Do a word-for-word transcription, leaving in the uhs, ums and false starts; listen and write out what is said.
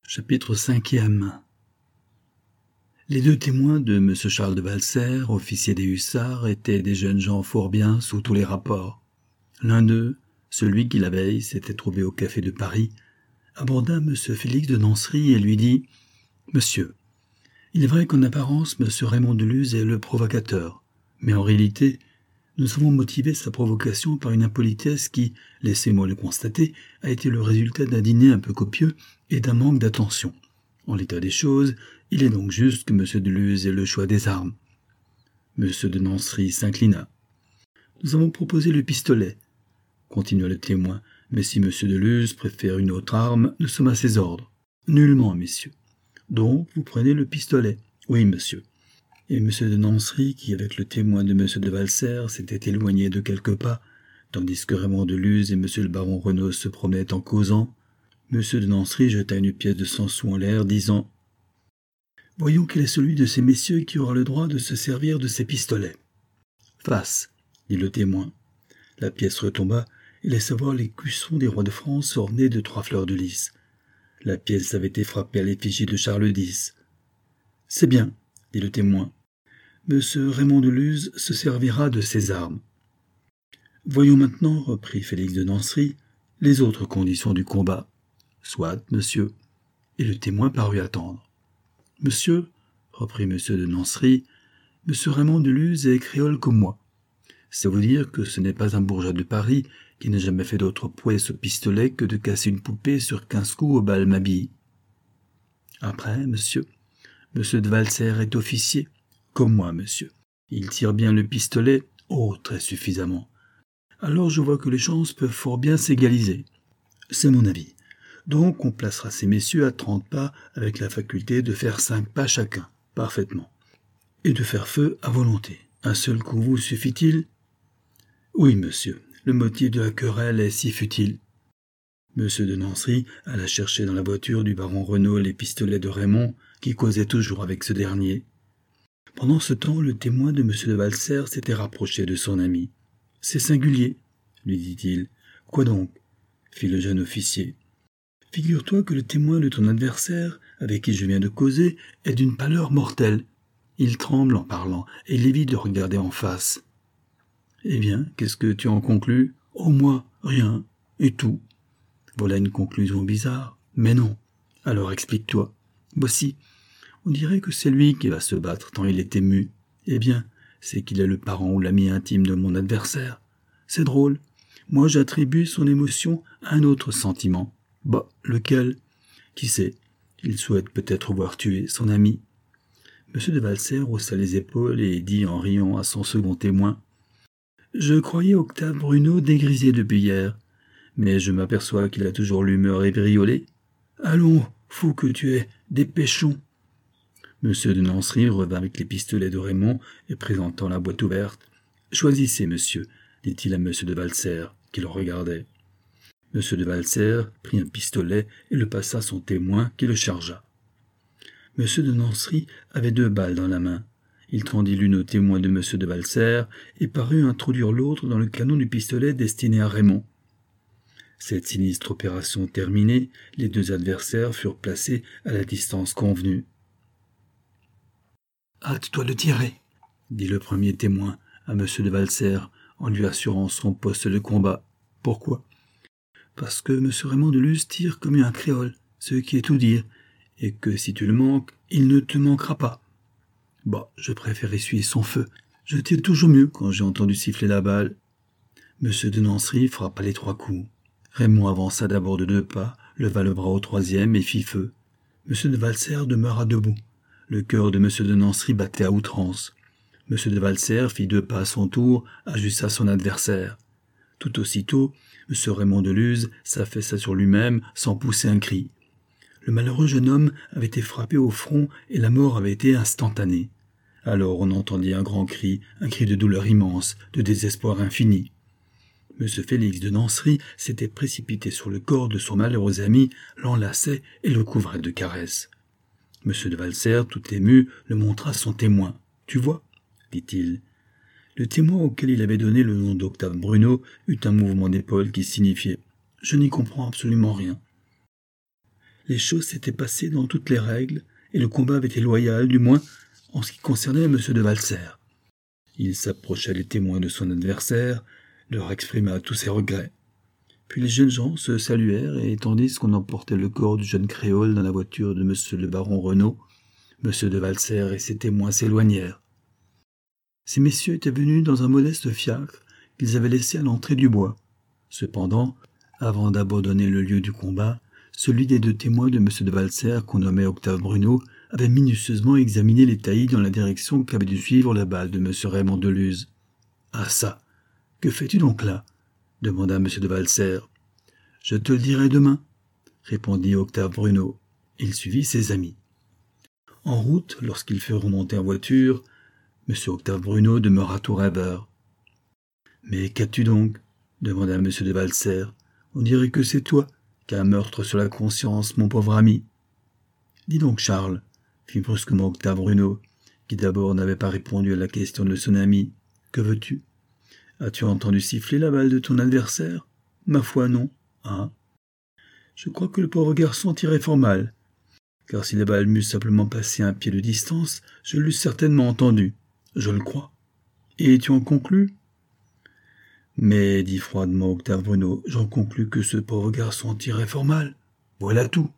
Chapitre cinquième. Les deux témoins de M. Charles de Valserres, officier des hussards, étaient des jeunes gens fort bien sous tous les rapports. L'un d'eux, celui qui la veille s'était trouvé au café de Paris, aborda M. Félix de Nancerie et lui dit « Monsieur, il est vrai qu'en apparence, M. Raymond de Luz est le provocateur, mais en réalité, nous avons motivé sa provocation par une impolitesse qui, laissez-moi le constater, a été le résultat d'un dîner un peu copieux et d'un manque d'attention. En l'état des choses, il est donc juste que M. de Luz ait le choix des armes. » M. de Nancerie s'inclina. « Nous avons proposé le pistolet, » continua le témoin, « mais si M. de Luz préfère une autre arme, nous sommes à ses ordres. »« Nullement, messieurs. »« Donc, vous prenez le pistolet. »« Oui, monsieur. » Et M. de Nancerie, qui avec le témoin de M. de Valserres s'était éloigné de quelques pas, tandis que Raymond de Luz et M. le baron Renaud se promenaient en causant, M. de Nancerie jeta une pièce de cent sous en l'air, disant « Voyons quel est celui de ces messieurs qui aura le droit de se servir de ces pistolets. »« Face, » dit le témoin. La pièce retomba et laissa voir les cuissons des rois de France ornés de trois fleurs de lys. La pièce avait été frappée à l'effigie de Charles X. « C'est bien, » dit le témoin. « Monsieur Raymond de Luz se servira de ses armes. »« Voyons maintenant, » reprit Félix de Nancerie, « les autres conditions du combat. »« Soit, monsieur. » Et le témoin parut attendre. « Monsieur, » reprit M. de Nancerie, « Monsieur Raymond de Luz est créole comme moi. C'est vous dire que ce n'est pas un bourgeois de Paris qui n'a jamais fait d'autre prouesse au pistolet que de casser une poupée sur quinze coups au bal Mabille. Après, monsieur, M. de Valserres est officier, comme moi, monsieur. Il tire bien le pistolet, oh, très suffisamment. Alors je vois que les chances peuvent fort bien s'égaliser. C'est mon avis. Donc on placera ces messieurs à trente pas avec la faculté de faire cinq pas chacun, parfaitement. Et de faire feu à volonté. Un seul coup vous suffit-il? Oui, monsieur. Le motif de la querelle est si futile. M. de Nancerie alla chercher dans la voiture du baron Renaud les pistolets de Raymond, qui causait toujours avec ce dernier. Pendant ce temps, le témoin de M. de Valserres s'était rapproché de son ami. « C'est singulier, » lui dit-il. « Quoi donc ?» fit le jeune officier. « Figure-toi que le témoin de ton adversaire, avec qui je viens de causer, est d'une pâleur mortelle. Il tremble en parlant, et il évite de regarder en face. »« Eh bien, qu'est-ce que tu en conclus ? » ?»« Oh, moi, rien, et tout. » »« Voilà une conclusion bizarre. Mais non. Alors explique-toi. Voici. On dirait que c'est lui qui va se battre tant il est ému. Eh bien, c'est qu'il est le parent ou l'ami intime de mon adversaire. C'est drôle. Moi, j'attribue son émotion à un autre sentiment. Bah, lequel? Qui sait? Il souhaite peut-être voir tuer son ami. M. de Valserres haussa les épaules et dit en riant à son second témoin. « Je croyais Octave Bruneau dégrisé depuis hier, mais je m'aperçois qu'il a toujours l'humeur ébriolée. Allons, fou que tu es, dépêchons. » M. de Nancerie revint avec les pistolets de Raymond et présentant la boîte ouverte. « Choisissez, monsieur, » dit-il à M. de Valserres, qui le regardait. M. de Valserres prit un pistolet et le passa à son témoin, qui le chargea. M. de Nancerie avait deux balles dans la main. Il tendit l'une au témoin de M. de Valserres et parut introduire l'autre dans le canon du pistolet destiné à Raymond. Cette sinistre opération terminée, les deux adversaires furent placés à la distance convenue. « Hâte-toi de tirer, » dit le premier témoin à M. de Valserres en lui assurant son poste de combat. « Pourquoi ? » ?»« Parce que M. Raymond de Luz tire comme un créole, ce qui est tout dire, et que si tu le manques, il ne te manquera pas. » Bah, je préfère essuyer son feu. Je tire toujours mieux quand j'ai entendu siffler la balle. M. de Nancerie frappa les trois coups. Raymond avança d'abord de deux pas, leva le bras au troisième et fit feu. M. de Valserres demeura debout. Le cœur de M. de Nancerie battait à outrance. M. de Valserres fit deux pas à son tour, ajusta son adversaire. Tout aussitôt, M. Raymond de Luz s'affaissa sur lui-même sans pousser un cri. Le malheureux jeune homme avait été frappé au front et la mort avait été instantanée. Alors on entendit un grand cri, un cri de douleur immense, de désespoir infini. M. Félix de Nancerie s'était précipité sur le corps de son malheureux ami, l'enlaçait et le couvrait de caresses. M. de Valserres, tout ému, le montra à son témoin. « Tu vois ?» dit-il. Le témoin auquel il avait donné le nom d'Octave Bruneau eut un mouvement d'épaule qui signifiait « Je n'y comprends absolument rien. » Les choses s'étaient passées dans toutes les règles, et le combat avait été loyal, du moins en ce qui concernait M. de Valserres. Il s'approcha des témoins de son adversaire, leur exprima tous ses regrets. Puis les jeunes gens se saluèrent, et tandis qu'on emportait le corps du jeune créole dans la voiture de M. le baron Renaud, M. de Valserres et ses témoins s'éloignèrent. Ces messieurs étaient venus dans un modeste fiacre qu'ils avaient laissé à l'entrée du bois. Cependant, avant d'abandonner le lieu du combat, celui des deux témoins de M. de Valserres, qu'on nommait Octave Bruneau, avait minutieusement examiné les taillis dans la direction qu'avait dû suivre la balle de M. Raymond de Luz. « Ah ça, que fais-tu donc là ?» demanda M. de Valserres. « Je te le dirai demain, » répondit Octave Bruneau. Il suivit ses amis. En route, lorsqu'ils furent remontés en voiture, M. Octave Bruneau demeura tout rêveur. « Mais qu'as-tu donc ?» demanda M. de Valserres. « On dirait que c'est toi qui as un meurtre sur la conscience, mon pauvre ami. »« Dis donc, Charles, » fit brusquement Octave Bruneau, qui d'abord n'avait pas répondu à la question de son ami. « Que veux-tu ? As-tu entendu siffler la balle de ton adversaire ? Ma foi, non. Ah. Je crois que le pauvre garçon tirait fort mal, car si la balle m'eût simplement passé un pied de distance, je l'eusse certainement entendu. Je le crois. Et tu en conclus ? Mais, dit froidement Octave Bruneau, j'en conclus que ce pauvre garçon tirait fort mal. Voilà tout.